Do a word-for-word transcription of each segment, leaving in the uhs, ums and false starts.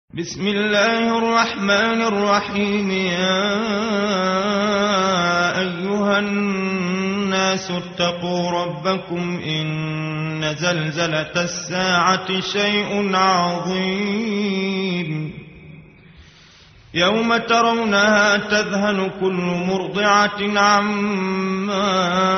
بسم الله الرحمن الرحيم. يا أيها الناس اتقوا ربكم إن زلزلة الساعة شيء عظيم يوم ترونها تذهل كل مرضعة عما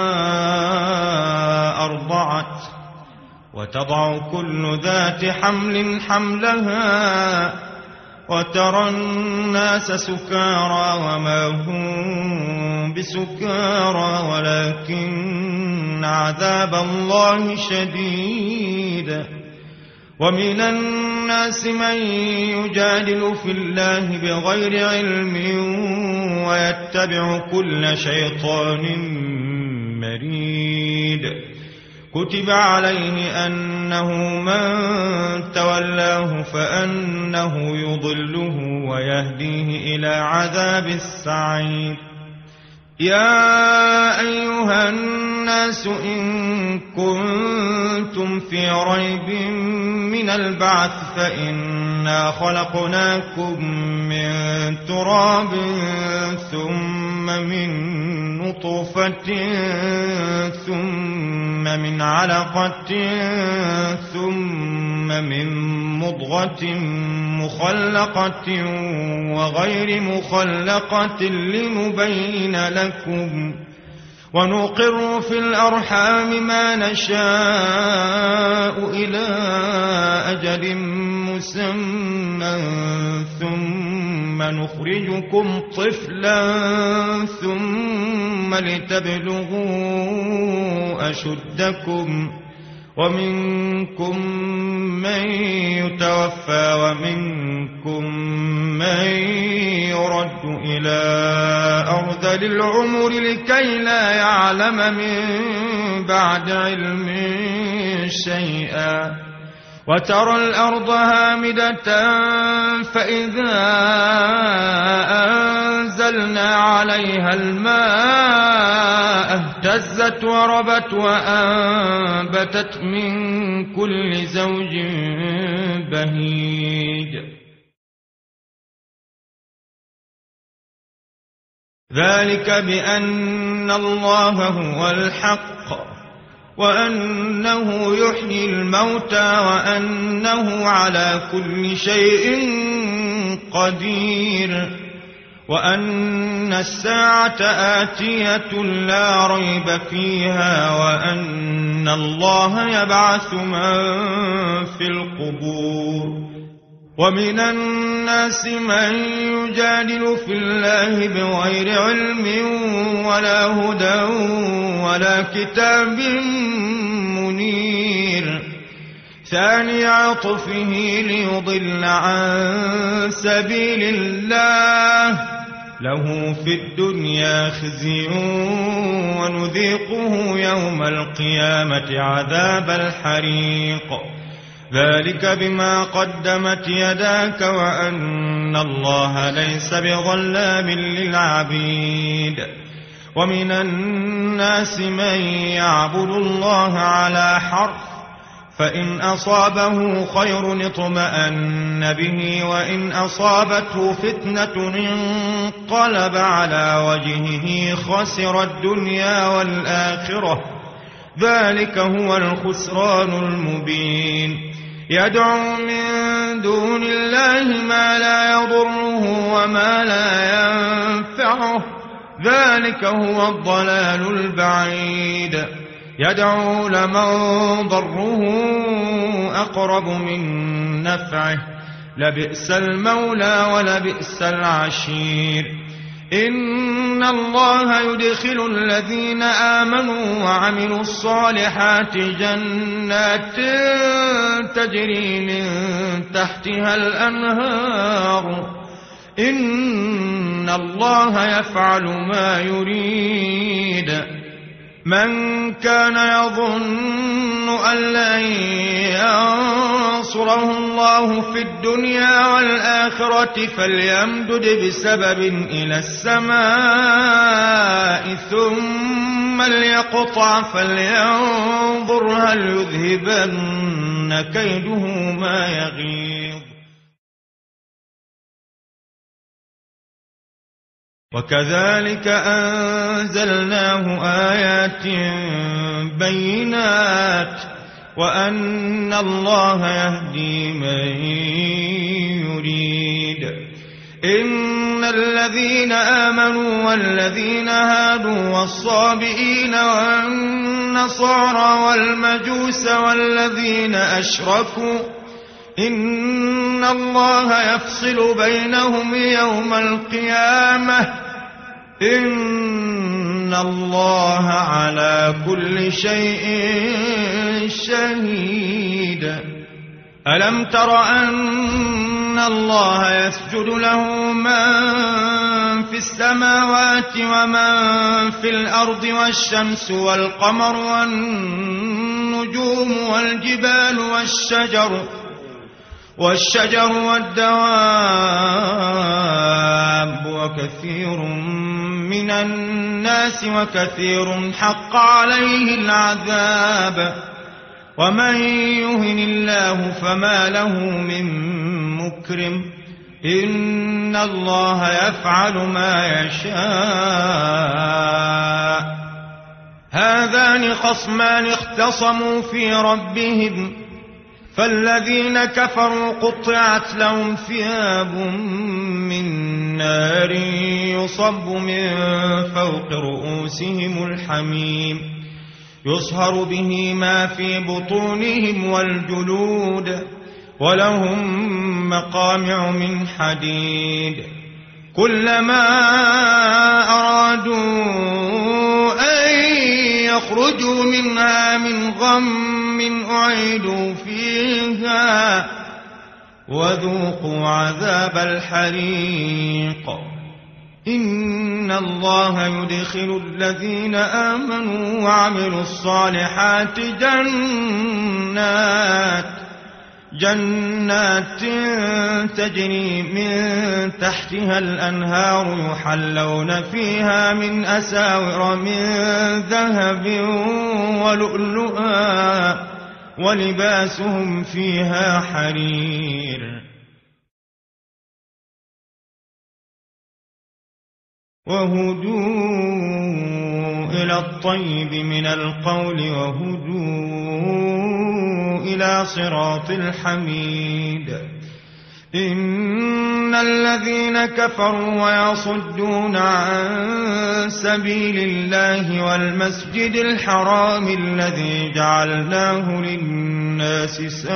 أرضعت وتضع كل ذات حمل حملها وترى الناس سكارى وما هم بسكارى ولكن عذاب الله شديد. ومن الناس من يجادل في الله بغير علم ويتبع كل شيطان مريد. كتب عليه أنه من تولاه فأنه يضله ويهديه إلى عذاب السعير. يا أيها الناس إن كنتم في ريب من البعث فإنا خلقناكم من تراب ثم من نطفة ثم من علقة ثم من مضغة مخلقة وغير مخلقة لنبين لكم ونقر في الأرحام ما نشاء إلى أجل مسمى ثم نخرجكم طفلا ثم لتبلغوا أشدكم ومنكم من يتوفى ومنكم من يرد إلى أرذل العمر لكي لا يعلم من بعد علم شيئا. وترى الأرض هامدة فإذا أنزلنا عليها الماء اهتزت وربت وأنبتت من كل زوج بهيج. ذلك بأن الله هو الحق وأنه يحيي الموتى وأنه على كل شيء قدير وأن الساعة آتية لا ريب فيها وأن الله يبعث من في القبور. ومن الناس من يجادل في الله بغير علم ولا هدى ولا كتاب منير. ثاني عطفه ليضل عن سبيل الله له في الدنيا خزي ونذيقه يوم القيامة عذاب الحريق. ذلك بما قدمت يداك وأن الله ليس بظلام للعبيد. ومن الناس من يعبد الله على حرف فإن أصابه خير اطمأن به وإن أصابته فتنة انقلب على وجهه خسر الدنيا والآخرة. ذلك هو الخسران المبين. يدعو من دون الله ما لا يضره وما لا ينفعه ذلك هو الضلال البعيد. يدعو لمن ضره أقرب من نفعه لبئس المولى ولبئس العشير. إن الله يدخل الذين آمنوا وعملوا الصالحات جنات تجري من تحتها الأنهار. إن الله يفعل ما يريد. من كان يظن أن لن ينصره الله في الدنيا والآخرة فليمدد بسبب إلى السماء ثم ليقطع فلينظر هل يذهبن كيده ما يغيظ. وكذلك أنزلناه آيات بينات وأن الله يهدي من يريد. إن الذين آمنوا والذين هادوا والصابئين والنصارى والمجوس والذين أشركوا إن الله يفصل بينهم يوم القيامة إن الله على كل شيء شهيد. ألم تر أن الله يسجد له من في السماوات ومن في الأرض والشمس والقمر والنجوم والجبال والشجر والشجر والدواب وكثير من الناس وكثير حق عليه العذاب ومن يهن الله فما له من مكرم إن الله يفعل ما يشاء. هذان خصمان اختصموا في ربهم فالذين كفروا قطعت لهم ثياب من نار يصب من فوق رؤوسهم الحميم يصهر به ما في بطونهم والجلود ولهم مقامع من حديد كلما أرادوا أن يخرجوا منها من غم أعيدوا فيها وذوقوا عذاب الحريق. إن الله يدخل الذين آمنوا وعملوا الصالحات جنات جنات تجري من تحتها الأنهار يحلون فيها من أساور من ذهب ولؤلؤا ولباسهم فيها حرير. وهدوا إلى الطيب من القول وهدوا إلى صراط الحميد. إن الذين كفروا ويصدون عن سبيل الله والمسجد الحرام الذي جعلناه للناس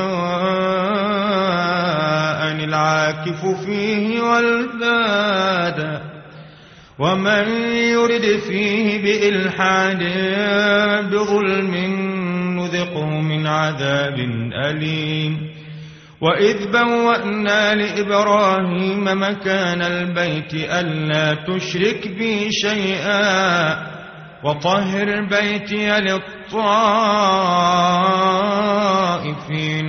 سواء العاكف فيه والباد ومن يرد فيه بإلحاد بظلم نذقه من عذاب أليم. وإذ بوأنا لإبراهيم مكان البيت ألا تشرك بي شيئا وطهر بيتي للطائفين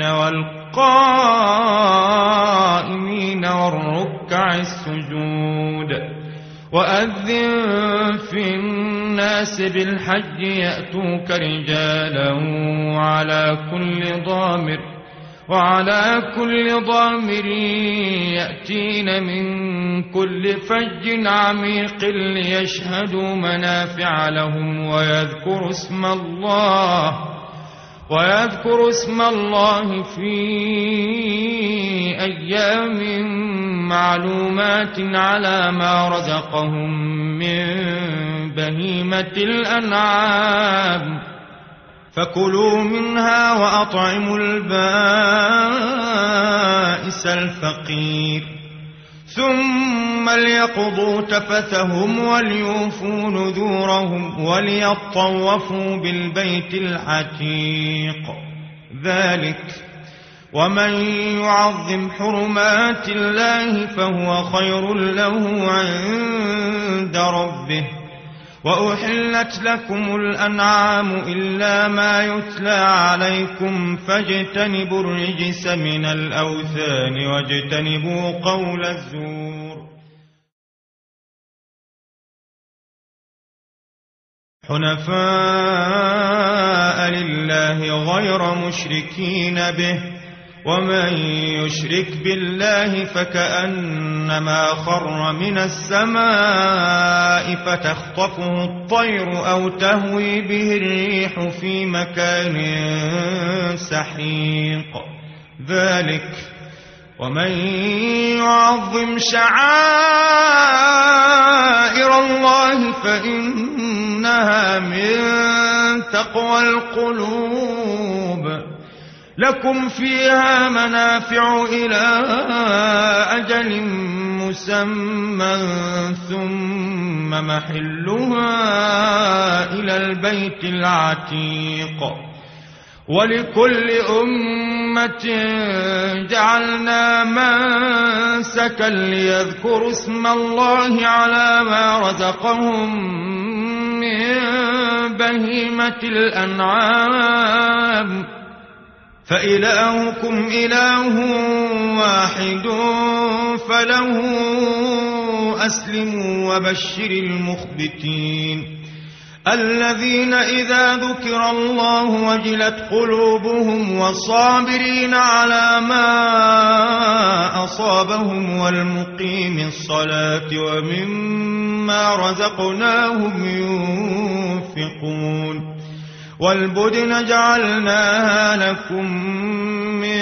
والقائمين والركع السجود. وأذن في الناس بالحج يأتوك رجالا وعلى كل ضامر وعلى كل ضامر يأتين من كل فج عميق ليشهدوا منافع لهم ويذكروا اسم الله ويذكروا اسم الله في أيام معلومات على ما رزقهم من بهيمة الأنعام فكلوا منها وأطعموا البائس الفقير ثم ليقضوا تفثهم وليوفوا نذورهم وليطوفوا بالبيت العتيق. ذلك ومن يعظم حرمات الله فهو خير له عند ربه. وأحلت لكم الأنعام إلا ما يتلى عليكم فاجتنبوا الرجس من الأوثان واجتنبوا قول الزور. حنفاء لله غير مشركين به ومن يشرك بالله فكأنما خر من السماء فتخطفه الطير أو تهوي به الريح في مكان سحيق ذلك ومن يعظم شعائر الله فإنها من تقوى القلوب لكم فيها منافع إلى أجل مسمى ثم محلها إلى البيت العتيق ولكل أمة جعلنا منسكا ليذكروا اسم الله على ما رزقهم من بهيمة الأنعام فإلهكم إله واحد فله أسلموا وبشر المخبتين الذين إذا ذكر الله وجلت قلوبهم والصابرين على ما أصابهم والمقيم الصلاة ومما رزقناهم ينفقون والبدن جعلناها لكم من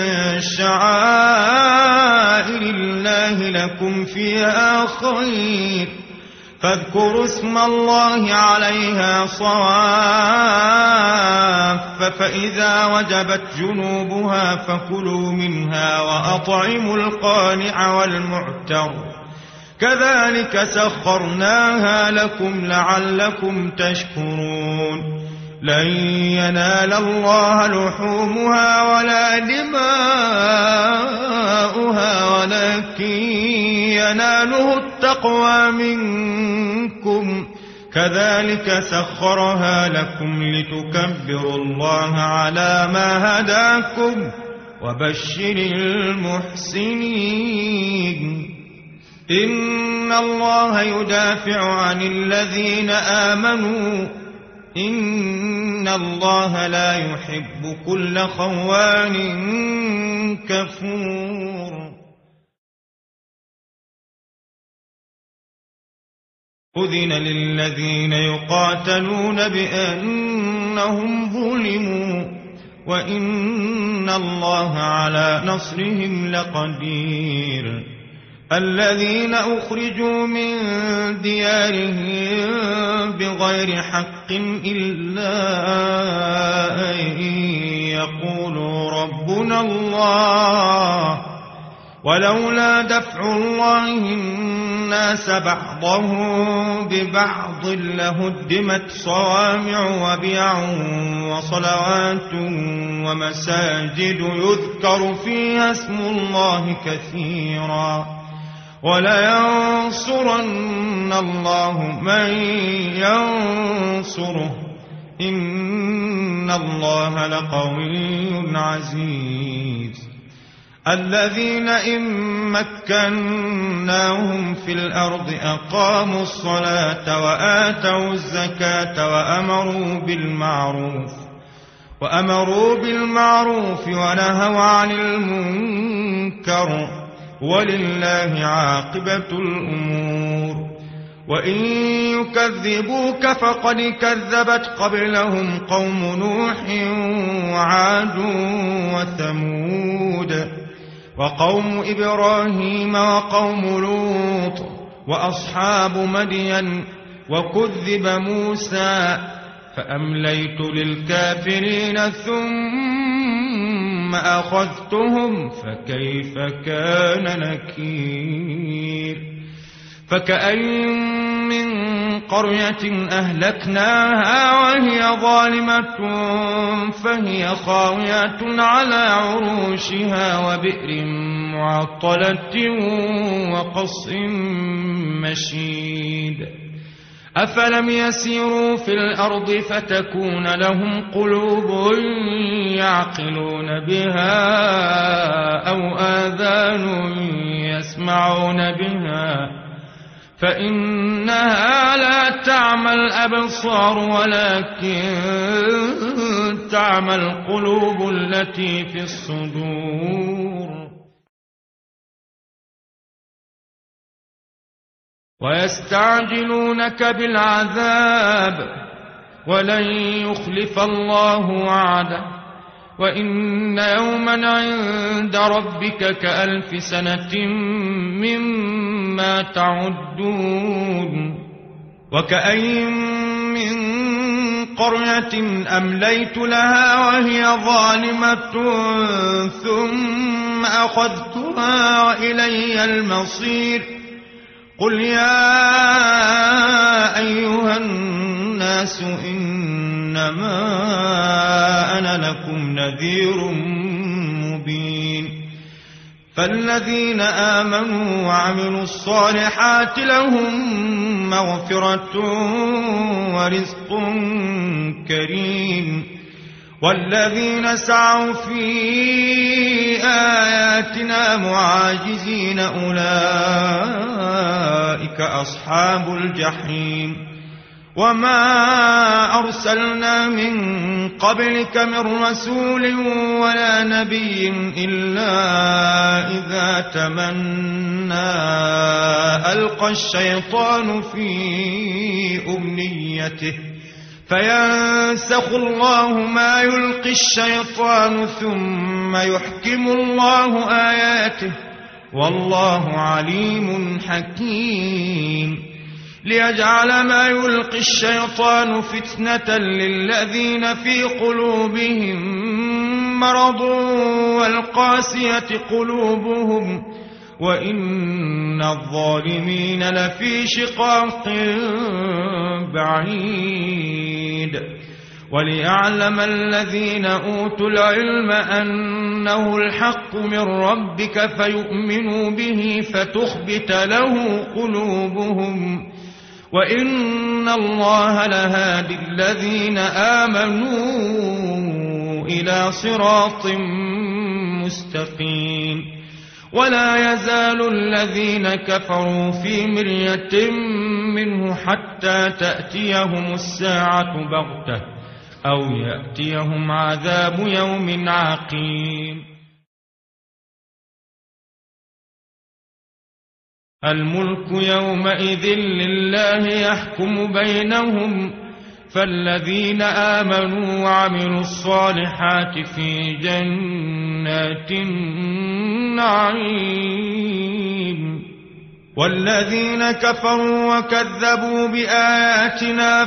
شعائر الله لكم فيها خير فاذكروا اسم الله عليها صواف فإذا وجبت جنوبها فكلوا منها وأطعموا القانع والمعتر كذلك سخرناها لكم لعلكم تشكرون لن ينال الله لحومها ولا دماؤها ولكن يناله التقوى منكم كذلك سخرها لكم لتكبروا الله على ما هداكم وبشر المحسنين إن الله يدافع عن الذين آمنوا إن الله لا يحب كل خوان كفور أذن للذين يقاتلون بأنهم ظلموا وإن الله على نصرهم لقدير الذين أخرجوا من ديارهم بغير حق إلا أن يقولوا ربنا الله ولولا دفع الله الناس بعضهم ببعض لهدمت صوامع وبيع وصلوات ومساجد يذكر فيها اسم الله كثيرا ولينصرن الله من ينصره إن الله لقوي عزيز الذين إن مكناهم في الأرض أقاموا الصلاة وآتوا الزكاة وأمروا بالمعروف وأمروا بالمعروف ونهوا عن المنكر ولله عاقبة الأمور وإن يكذبوك فقد كذبت قبلهم قوم نوح وعاد وثمود وقوم إبراهيم وقوم لوط وأصحاب مدين وكذب موسى فأمليت للكافرين ثم أخذتهم فكيف كان نكير فكأي من قرية أهلكناها وهي ظالمة فهي خاوية على عروشها وبئر معطلة وقصر مشيد أفلم يسيروا في الأرض فتكون لهم قلوب يعقلون بها أو آذان يسمعون بها فإنها لا تعمى الأبصار ولكن تعمى القلوب التي في الصدور. ويستعجلونك بالعذاب ولن يخلف الله وعده وإن يوما عند ربك كألف سنة مما تعدون. وكأين من قرية أمليت لها وهي ظالمة ثم أخذتها وإلي المصير. قل يا أيها الناس إنما أنا لكم نذير مبين. فالذين آمنوا وعملوا الصالحات لهم مغفرة ورزق كريم. والذين سعوا في آياتنا معاجزين أولئك أصحاب الجحيم. وما أرسلنا من قبلك من رسول ولا نبي إلا إذا تمنى ألقى الشيطان في أمنيته فينسخ الله ما يلقي الشيطان ثم يحكم الله آياته والله عليم حكيم. ليجعل ما يلقي الشيطان فتنة للذين في قلوبهم مرض والقاسية قلوبهم وإن الظالمين لفي شقاق بعيد. وليعلم الذين أوتوا العلم أنه الحق من ربك فيؤمنوا به فتخبت له قلوبهم وإن الله لهادي الذين آمنوا إلى صراط مستقيم. ولا يزال الذين كفروا في مرية منه حتى تأتيهم الساعة بغتة أو يأتيهم عذاب يوم عقيم. الملك يومئذ لله يحكم بينهم فالذين آمنوا وعملوا الصالحات في جنات النعيم. والذين كفروا وكذبوا بآياتنا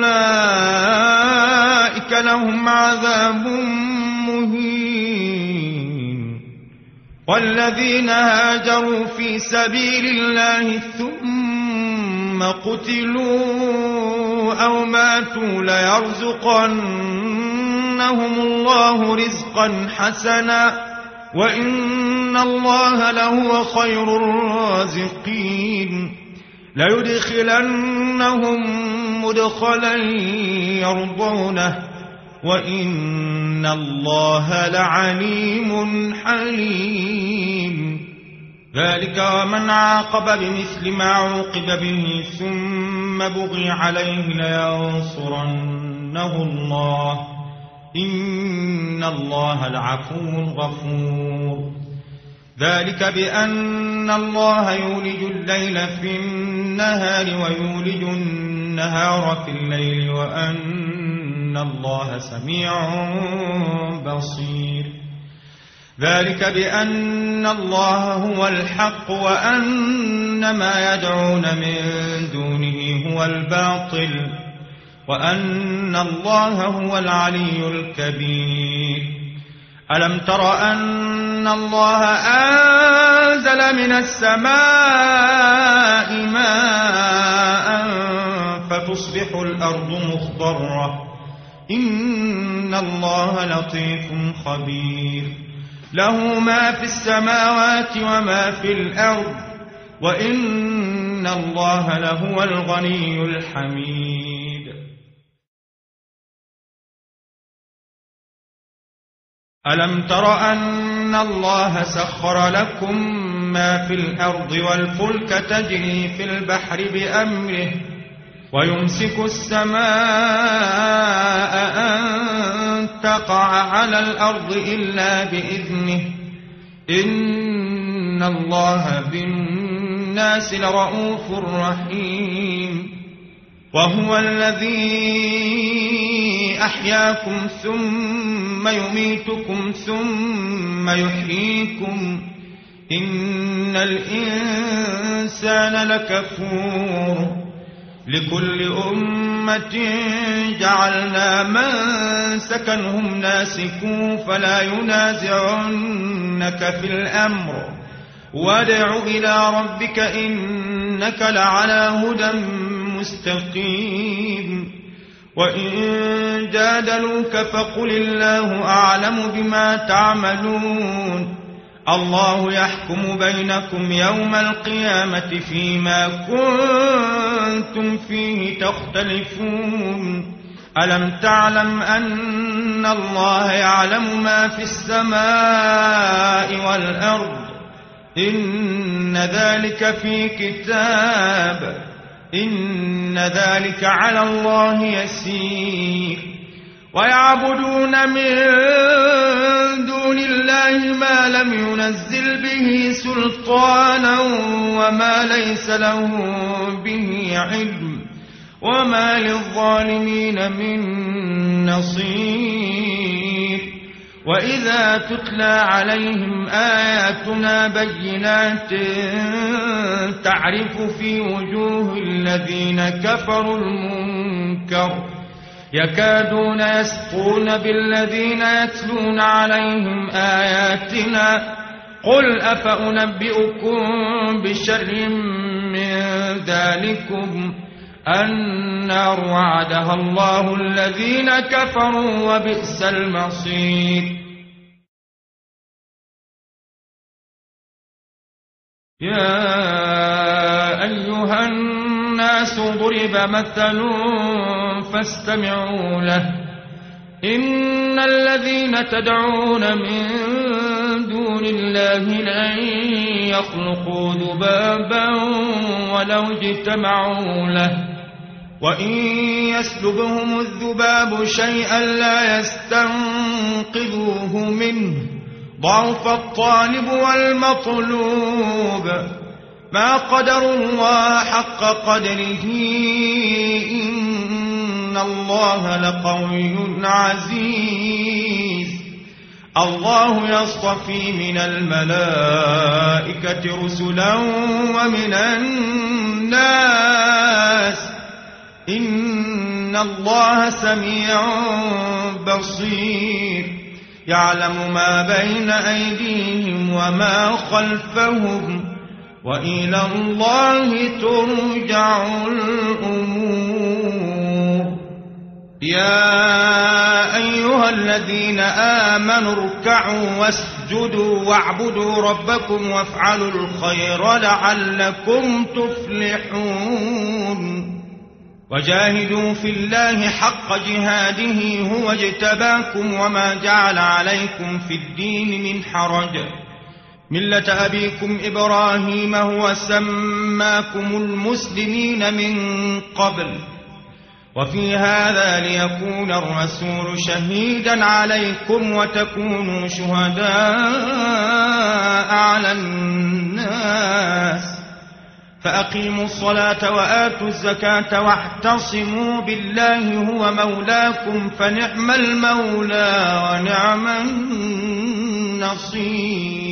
فأولئك لهم عذاب مهين. والذين هاجروا في سبيل الله ثم قتلوا أو ماتوا ليرزقنهم الله رزقا حسنا وإن الله لهو خير الرازقين. ليدخلنهم مدخلا يرضونه وإن الله لعليم حليم. ذلك ومن عاقب بمثل ما عوقب به ثم بغي عليه لينصرنه الله إن الله لعفو غفور. ذلك بأن الله يولج الليل في النهار ويولج النهار في الليل وأن الله سميع بصير. ذلك بأن الله هو الحق وأن ما يدعون من دونه هو الباطل وأن الله هو العلي الكبير. ألم تر أن الله أنزل من السماء ماء فتصبح الأرض مخضرة إن الله لطيف خبير. له ما في السماوات وما في الأرض وإن الله لهو الغني الحميد. ألم تر أن الله سخر لكم ما في الأرض والفلك تجري في البحر بأمره ويمسك السماء أن تقع على الأرض إلا بإذنه إن الله بالناس لرؤوف رحيم وهو الذي أحياكم ثم يميتكم ثم يحييكم إن الإنسان لكفور لكل أمة جعلنا منسكا هم ناسكوه فلا ينازعنك في الأمر وادع إلى ربك إنك لعلى هدى مستقيم وإن جادلوك فقل الله أعلم بما تعملون الله يحكم بينكم يوم القيامة فيما كنتم فيه تختلفون ألم تعلم أن الله يعلم ما في السماء والأرض إن ذلك في كتاب إن ذلك على الله يسير ويعبدون من دون الله ما لم ينزل به سلطانا وما ليس له به علم وما للظالمين من نصير وإذا تتلى عليهم آياتنا بينات تعرف في وجوه الذين كفروا المنكر يكادون يسطون بالذين يتلون عليهم آياتنا قل أفأنبئكم بشر من ذلكم النار وعدها الله الذين كفروا وبئس المصير يا أيها الناس ضرب مثل فاستمعوا له إن الذين تدعون من دون الله لن يخلقوا ذبابا ولو اجتمعوا له وإن يسلبهم الذباب شيئا لا يستنقذوه منه ضعف الطالب والمطلوب ما قدروا الله حق قدره إن الله لقوي عزيز الله يصطفي من الملائكة رسلا ومن الناس إن الله سميع بصير يعلم ما بين أيديهم وما خلفهم وإلى الله ترجع الأمور يا أيها الذين آمنوا اركعوا واسجدوا واعبدوا ربكم وافعلوا الخير لعلكم تفلحون وجاهدوا في الله حق جهاده هو اجتباكم وما جعل عليكم في الدين من حرج ملة أبيكم إبراهيم هو سماكم المسلمين من قبل وفي هذا ليكون الرسول شهيدا عليكم وتكونوا شهداء على الناس فأقيموا الصلاة وآتوا الزكاة واعتصموا بالله هو مولاكم فنعم المولى ونعم النصير